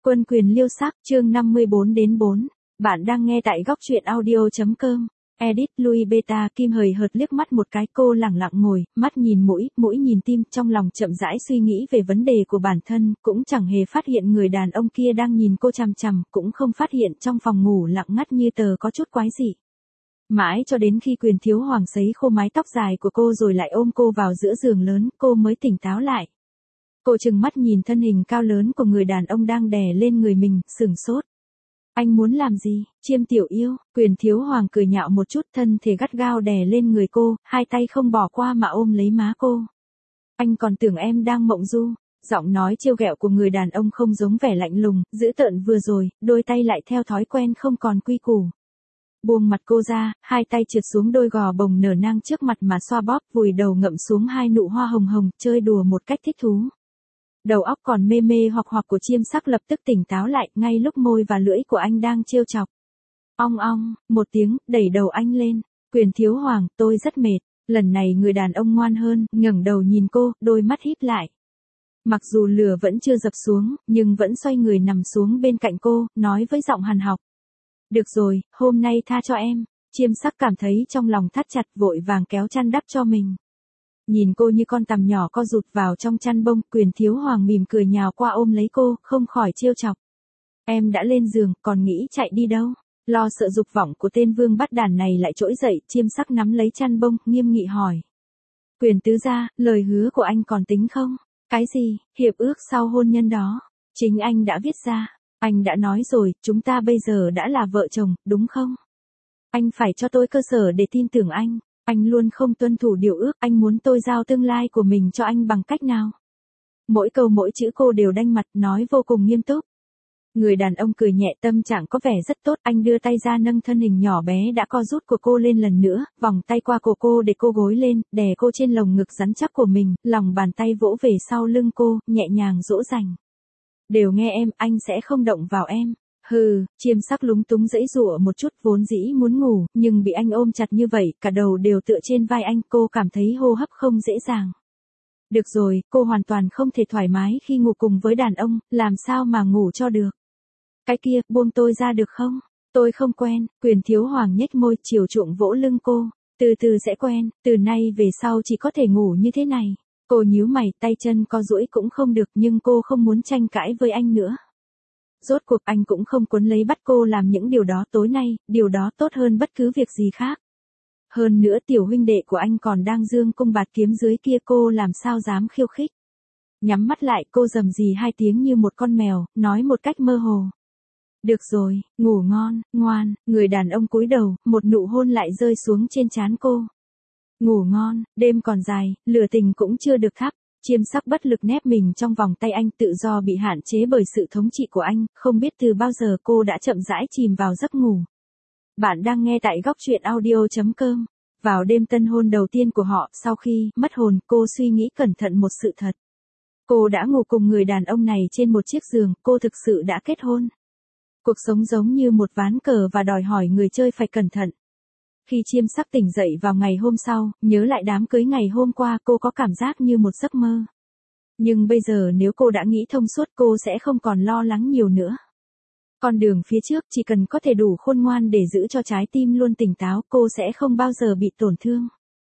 Quân quyền liêu sắc, chương 54-4. Bạn đang nghe tại góc truyện audio.com. Edit Louis Beta Kim hời hợt liếc mắt một cái, cô lẳng lặng ngồi, mắt nhìn mũi, mũi nhìn tim, trong lòng chậm rãi suy nghĩ về vấn đề của bản thân, cũng chẳng hề phát hiện người đàn ông kia đang nhìn cô chằm chằm, cũng không phát hiện trong phòng ngủ lặng ngắt như tờ có chút quái dị. Mãi cho đến khi Quyền Thiếu Hoàng sấy khô mái tóc dài của cô rồi lại ôm cô vào giữa giường lớn, cô mới tỉnh táo lại. Cô trừng mắt nhìn thân hình cao lớn của người đàn ông đang đè lên người mình, sửng sốt. Anh muốn làm gì, Chiêm tiểu yêu? Quyền Thiếu Hoàng cười nhạo một chút, thân thể gắt gao đè lên người cô, hai tay không bỏ qua mà ôm lấy má cô. Anh còn tưởng em đang mộng du. Giọng nói trêu ghẹo của người đàn ông không giống vẻ lạnh lùng, dữ tợn vừa rồi, đôi tay lại theo thói quen không còn quy củ. Buông mặt cô ra, hai tay trượt xuống đôi gò bồng nở nang trước mặt mà xoa bóp, vùi đầu ngậm xuống hai nụ hoa hồng hồng, chơi đùa một cách thích thú. Đầu óc còn mê mê hoặc của Chiêm Sắc lập tức tỉnh táo lại, ngay lúc môi và lưỡi của anh đang trêu chọc. Ong ong, một tiếng, đẩy đầu anh lên. Quyền Thiếu Hoàng, tôi rất mệt. Lần này người đàn ông ngoan hơn, ngẩng đầu nhìn cô, đôi mắt híp lại. Mặc dù lửa vẫn chưa dập xuống, nhưng vẫn xoay người nằm xuống bên cạnh cô, nói với giọng hằn học. Được rồi, hôm nay tha cho em. Chiêm Sắc cảm thấy trong lòng thắt chặt, vội vàng kéo chăn đắp cho mình. Nhìn cô như con tằm nhỏ co rụt vào trong chăn bông, Quyền Thiếu Hoàng mỉm cười nhào qua ôm lấy cô, không khỏi trêu chọc. Em đã lên giường, còn nghĩ chạy đi đâu? Lo sợ dục vọng của tên vương bắt đàn này lại trỗi dậy, Chiêm Sắc nắm lấy chăn bông, nghiêm nghị hỏi. Quyền tứ gia, lời hứa của anh còn tính không? Cái gì, hiệp ước sau hôn nhân đó? Chính anh đã viết ra. Anh đã nói rồi, chúng ta bây giờ đã là vợ chồng, đúng không? Anh phải cho tôi cơ sở để tin tưởng anh. Anh luôn không tuân thủ điều ước, anh muốn tôi giao tương lai của mình cho anh bằng cách nào? Mỗi câu mỗi chữ cô đều đanh mặt, nói vô cùng nghiêm túc. Người đàn ông cười nhẹ, tâm trạng có vẻ rất tốt, anh đưa tay ra nâng thân hình nhỏ bé đã co rút của cô lên lần nữa, vòng tay qua cổ cô để cô gối lên, đè cô trên lồng ngực rắn chắc của mình, lòng bàn tay vỗ về sau lưng cô, nhẹ nhàng dỗ dành. Đều nghe em, anh sẽ không động vào em. Hừ, Chiêm Sắc lúng túng giãy giụa một chút, vốn dĩ muốn ngủ, nhưng bị anh ôm chặt như vậy, cả đầu đều tựa trên vai anh, cô cảm thấy hô hấp không dễ dàng. Được rồi, cô hoàn toàn không thể thoải mái khi ngủ cùng với đàn ông, làm sao mà ngủ cho được. Cái kia, buông tôi ra được không? Tôi không quen. Quyền Thiếu Hoàng nhếch môi, chiều chuộng vỗ lưng cô. Từ từ sẽ quen, từ nay về sau chỉ có thể ngủ như thế này. Cô nhíu mày, tay chân co duỗi cũng không được, nhưng cô không muốn tranh cãi với anh nữa. Rốt cuộc anh cũng không cuốn lấy bắt cô làm những điều đó tối nay, điều đó tốt hơn bất cứ việc gì khác. Hơn nữa tiểu huynh đệ của anh còn đang dương cung bạt kiếm dưới kia, cô làm sao dám khiêu khích. Nhắm mắt lại, cô rầm rì hai tiếng như một con mèo, nói một cách mơ hồ. Được rồi, ngủ ngon, ngoan. Người đàn ông cúi đầu, một nụ hôn lại rơi xuống trên trán cô. Ngủ ngon, đêm còn dài, lửa tình cũng chưa được thắp. Chiêm Sắc bất lực nép mình trong vòng tay anh, tự do bị hạn chế bởi sự thống trị của anh, không biết từ bao giờ cô đã chậm rãi chìm vào giấc ngủ. Bạn đang nghe tại góc truyện audio.com. Vào đêm tân hôn đầu tiên của họ, sau khi mất hồn, cô suy nghĩ cẩn thận một sự thật. Cô đã ngủ cùng người đàn ông này trên một chiếc giường, cô thực sự đã kết hôn. Cuộc sống giống như một ván cờ và đòi hỏi người chơi phải cẩn thận. Khi Chiêm Sắc tỉnh dậy vào ngày hôm sau, nhớ lại đám cưới ngày hôm qua, cô có cảm giác như một giấc mơ. Nhưng bây giờ nếu cô đã nghĩ thông suốt, cô sẽ không còn lo lắng nhiều nữa. Con đường phía trước, chỉ cần có thể đủ khôn ngoan để giữ cho trái tim luôn tỉnh táo, cô sẽ không bao giờ bị tổn thương.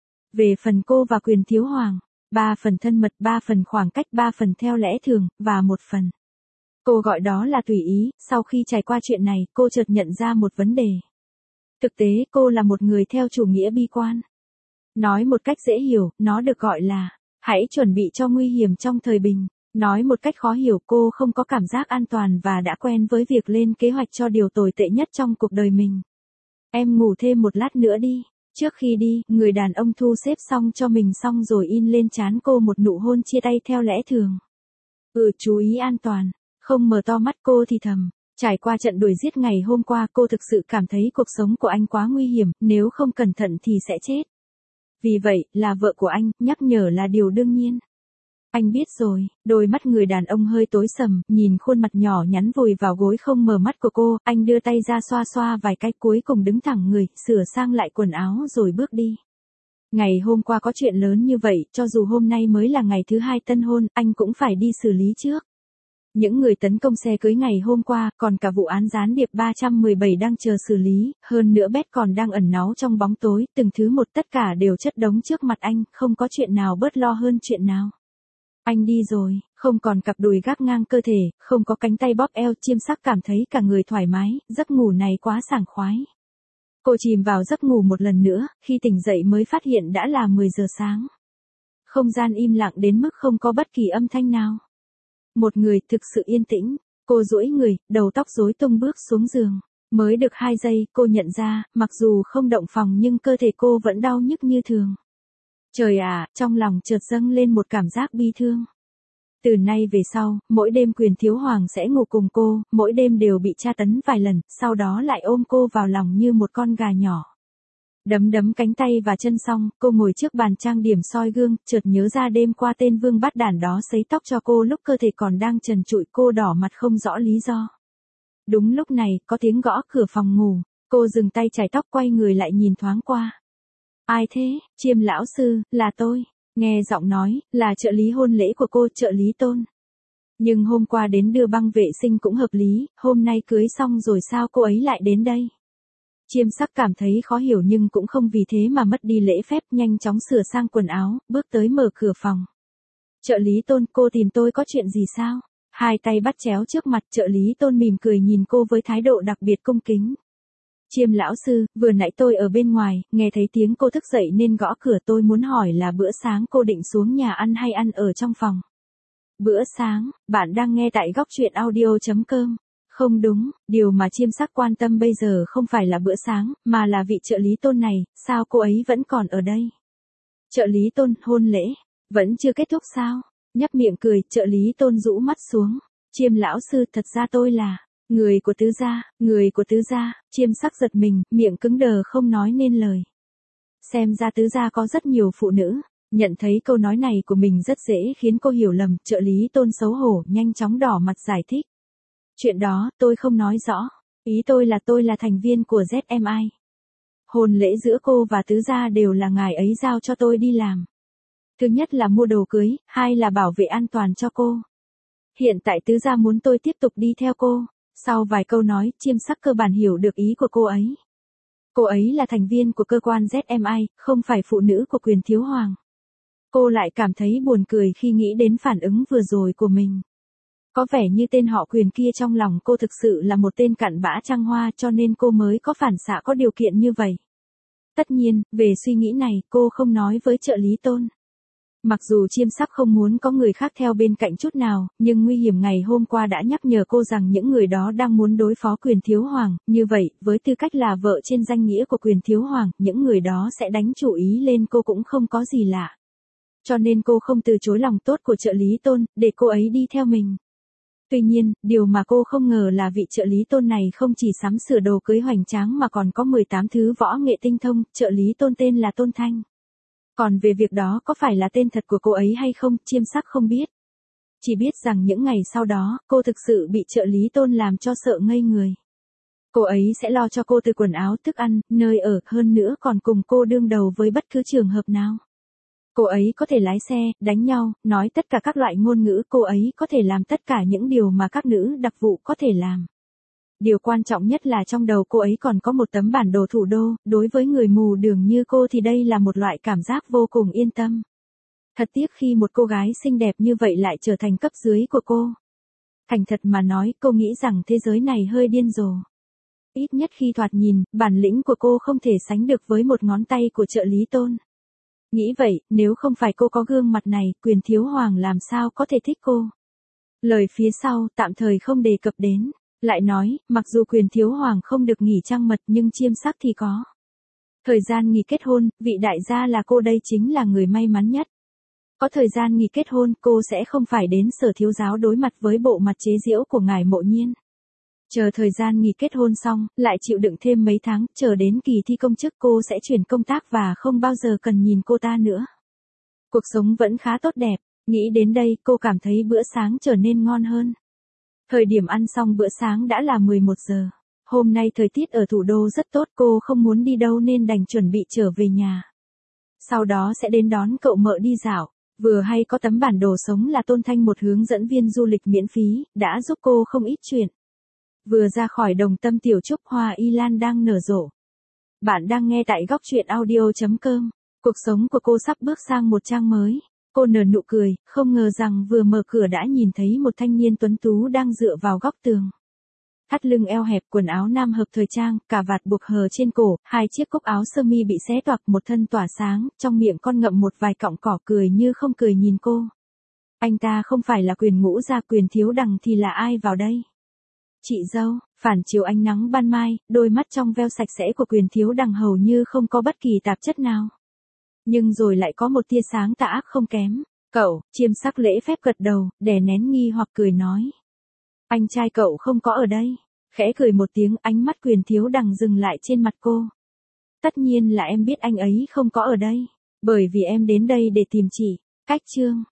Về phần cô và Quyền Thiếu Hoàng, 3 phần thân mật, 3 phần khoảng cách, 3 phần theo lẽ thường, và 1 phần. Cô gọi đó là tùy ý. Sau khi trải qua chuyện này, cô chợt nhận ra một vấn đề. Thực tế, cô là một người theo chủ nghĩa bi quan. Nói một cách dễ hiểu, nó được gọi là, hãy chuẩn bị cho nguy hiểm trong thời bình. Nói một cách khó hiểu, cô không có cảm giác an toàn và đã quen với việc lên kế hoạch cho điều tồi tệ nhất trong cuộc đời mình. Em ngủ thêm một lát nữa đi. Trước khi đi, người đàn ông thu xếp xong cho mình xong rồi in lên trán cô một nụ hôn chia tay theo lẽ thường. Chú ý an toàn. Không mở to mắt, cô thì thầm. Trải qua trận đuổi giết ngày hôm qua, cô thực sự cảm thấy cuộc sống của anh quá nguy hiểm, nếu không cẩn thận thì sẽ chết. Vì vậy, là vợ của anh, nhắc nhở là điều đương nhiên. Anh biết rồi. Đôi mắt người đàn ông hơi tối sầm, nhìn khuôn mặt nhỏ nhắn vùi vào gối không mở mắt của cô, anh đưa tay ra xoa xoa vài cái, cuối cùng đứng thẳng người, sửa sang lại quần áo rồi bước đi. Ngày hôm qua có chuyện lớn như vậy, cho dù hôm nay mới là ngày thứ 2 tân hôn, anh cũng phải đi xử lý trước. Những người tấn công xe cưới ngày hôm qua, còn cả vụ án gián điệp 317 đang chờ xử lý, hơn nữa Bét còn đang ẩn náu trong bóng tối, từng thứ một tất cả đều chất đống trước mặt anh, không có chuyện nào bớt lo hơn chuyện nào. Anh đi rồi, không còn cặp đùi gác ngang cơ thể, không có cánh tay bóp eo, Chiêm Sắc cảm thấy cả người thoải mái, giấc ngủ này quá sảng khoái. Cô chìm vào giấc ngủ một lần nữa, khi tỉnh dậy mới phát hiện đã là 10 giờ sáng. Không gian im lặng đến mức không có bất kỳ âm thanh nào. Một người thực sự yên tĩnh, cô duỗi người, đầu tóc rối tung bước xuống giường. Mới được 2 giây, cô nhận ra, mặc dù không động phòng nhưng cơ thể cô vẫn đau nhức như thường. Trời ạ, trong lòng chợt dâng lên một cảm giác bi thương. Từ nay về sau, mỗi đêm Quyền Thiếu Hoàng sẽ ngủ cùng cô, mỗi đêm đều bị tra tấn vài lần, sau đó lại ôm cô vào lòng như một con gà nhỏ. Đấm đấm cánh tay và chân xong, cô ngồi trước bàn trang điểm soi gương, chợt nhớ ra đêm qua tên vương bát đản đó sấy tóc cho cô lúc cơ thể còn đang trần trụi, cô đỏ mặt không rõ lý do. Đúng lúc này, có tiếng gõ cửa phòng ngủ, cô dừng tay chải tóc quay người lại nhìn thoáng qua. Ai thế? Chiêm lão sư, là tôi. Nghe giọng nói, là trợ lý hôn lễ của cô, trợ lý Tôn. Nhưng hôm qua đến đưa băng vệ sinh cũng hợp lý, hôm nay cưới xong rồi sao cô ấy lại đến đây? Chiêm Sắc cảm thấy khó hiểu nhưng cũng không vì thế mà mất đi lễ phép, nhanh chóng sửa sang quần áo, bước tới mở cửa phòng. Trợ lý Tôn, cô tìm tôi có chuyện gì sao? Hai tay bắt chéo trước mặt, trợ lý Tôn mỉm cười nhìn cô với thái độ đặc biệt cung kính. Chiêm lão sư, vừa nãy tôi ở bên ngoài, nghe thấy tiếng cô thức dậy nên gõ cửa, tôi muốn hỏi là bữa sáng cô định xuống nhà ăn hay ăn ở trong phòng? Bữa sáng, bạn đang nghe tại góc truyện audio.com. Không đúng, điều mà Chiêm Sắc quan tâm bây giờ không phải là bữa sáng, mà là vị trợ lý Tôn này, sao cô ấy vẫn còn ở đây? Trợ lý Tôn, hôn lễ, vẫn chưa kết thúc sao? Nhấp miệng cười, trợ lý Tôn rũ mắt xuống. Chiêm lão sư, thật ra tôi là người của tứ gia, người của tứ gia. Chiêm Sắc giật mình, miệng cứng đờ không nói nên lời. Xem ra tứ gia có rất nhiều phụ nữ. Nhận thấy câu nói này của mình rất dễ khiến cô hiểu lầm, trợ lý Tôn xấu hổ, nhanh chóng đỏ mặt giải thích. Chuyện đó, tôi không nói rõ. Ý tôi là thành viên của ZMI. Hôn lễ giữa cô và tứ gia đều là ngài ấy giao cho tôi đi làm. Thứ nhất là mua đồ cưới, hai là bảo vệ an toàn cho cô. Hiện tại tứ gia muốn tôi tiếp tục đi theo cô. Sau vài câu nói, Chiêm Sắc cơ bản hiểu được ý của cô ấy. Cô ấy là thành viên của cơ quan ZMI, không phải phụ nữ của Quyền Thiếu Hoàng. Cô lại cảm thấy buồn cười khi nghĩ đến phản ứng vừa rồi của mình. Có vẻ như tên họ Quyền kia trong lòng cô thực sự là một tên cặn bã trăng hoa, cho nên cô mới có phản xạ có điều kiện như vậy. Tất nhiên, về suy nghĩ này, cô không nói với trợ lý Tôn. Mặc dù Chiêm Sắc không muốn có người khác theo bên cạnh chút nào, nhưng nguy hiểm ngày hôm qua đã nhắc nhở cô rằng những người đó đang muốn đối phó Quyền Thiếu Hoàng, như vậy, với tư cách là vợ trên danh nghĩa của Quyền Thiếu Hoàng, những người đó sẽ đánh chủ ý lên cô cũng không có gì lạ. Cho nên cô không từ chối lòng tốt của trợ lý Tôn, để cô ấy đi theo mình. Tuy nhiên, điều mà cô không ngờ là vị trợ lý Tôn này không chỉ sắm sửa đồ cưới hoành tráng mà còn có 18 thứ võ nghệ tinh thông, trợ lý Tôn tên là Tôn Thanh. Còn về việc đó có phải là tên thật của cô ấy hay không, Chiêm Sắc không biết. Chỉ biết rằng những ngày sau đó, cô thực sự bị trợ lý Tôn làm cho sợ ngây người. Cô ấy sẽ lo cho cô từ quần áo, thức ăn, nơi ở, hơn nữa còn cùng cô đương đầu với bất cứ trường hợp nào. Cô ấy có thể lái xe, đánh nhau, nói tất cả các loại ngôn ngữ, cô ấy có thể làm tất cả những điều mà các nữ đặc vụ có thể làm. Điều quan trọng nhất là trong đầu cô ấy còn có một tấm bản đồ thủ đô, đối với người mù đường như cô thì đây là một loại cảm giác vô cùng yên tâm. Thật tiếc khi một cô gái xinh đẹp như vậy lại trở thành cấp dưới của cô. Thành thật mà nói, cô nghĩ rằng thế giới này hơi điên rồ. Ít nhất khi thoạt nhìn, bản lĩnh của cô không thể sánh được với một ngón tay của trợ lý Tôn. Nghĩ vậy, nếu không phải cô có gương mặt này, Quyền Thiếu Hoàng làm sao có thể thích cô. Lời phía sau, tạm thời không đề cập đến. Lại nói, mặc dù Quyền Thiếu Hoàng không được nghỉ trăng mật nhưng Chiêm Sắc thì có. Thời gian nghỉ kết hôn, vị đại gia là cô đây chính là người may mắn nhất. Có thời gian nghỉ kết hôn, cô sẽ không phải đến Sở Thiếu Giáo đối mặt với bộ mặt chế giễu của ngài Mộ Nhiên. Chờ thời gian nghỉ kết hôn xong, lại chịu đựng thêm mấy tháng, chờ đến kỳ thi công chức cô sẽ chuyển công tác và không bao giờ cần nhìn cô ta nữa. Cuộc sống vẫn khá tốt đẹp, nghĩ đến đây cô cảm thấy bữa sáng trở nên ngon hơn. Thời điểm ăn xong bữa sáng đã là 11 giờ. Hôm nay thời tiết ở thủ đô rất tốt, cô không muốn đi đâu nên đành chuẩn bị trở về nhà. Sau đó sẽ đến đón cậu mợ đi dạo. Vừa hay có tấm bản đồ sống là Tôn Thanh một hướng dẫn viên du lịch miễn phí, đã giúp cô không ít chuyện. Vừa ra khỏi Đồng Tâm tiểu trúc hoa y lan đang nở rộ. Bạn đang nghe tại góc truyện audio.com. Cuộc sống của cô sắp bước sang một trang mới. Cô nở nụ cười, không ngờ rằng vừa mở cửa đã nhìn thấy một thanh niên tuấn tú đang dựa vào góc tường. Thắt lưng eo hẹp, quần áo nam hợp thời trang, cà vạt buộc hờ trên cổ, hai chiếc cúc áo sơ mi bị xé toạc, một thân tỏa sáng, trong miệng con ngậm một vài cọng cỏ, cười như không cười nhìn cô. Anh ta không phải là Quyền Ngũ gia, Quyền Thiếu Đằng thì là ai vào đây? Chị dâu, phản chiếu ánh nắng ban mai, đôi mắt trong veo sạch sẽ của Quyền Thiếu Đằng hầu như không có bất kỳ tạp chất nào. Nhưng rồi lại có một tia sáng tà ác không kém. Cậu, chiêm sắc lễ phép gật đầu, đè nén nghi hoặc cười nói. Anh trai cậu không có ở đây. Khẽ cười một tiếng, ánh mắt Quyền Thiếu Đằng dừng lại trên mặt cô. Tất nhiên là em biết anh ấy không có ở đây. Bởi vì em đến đây để tìm chị. Cách chương.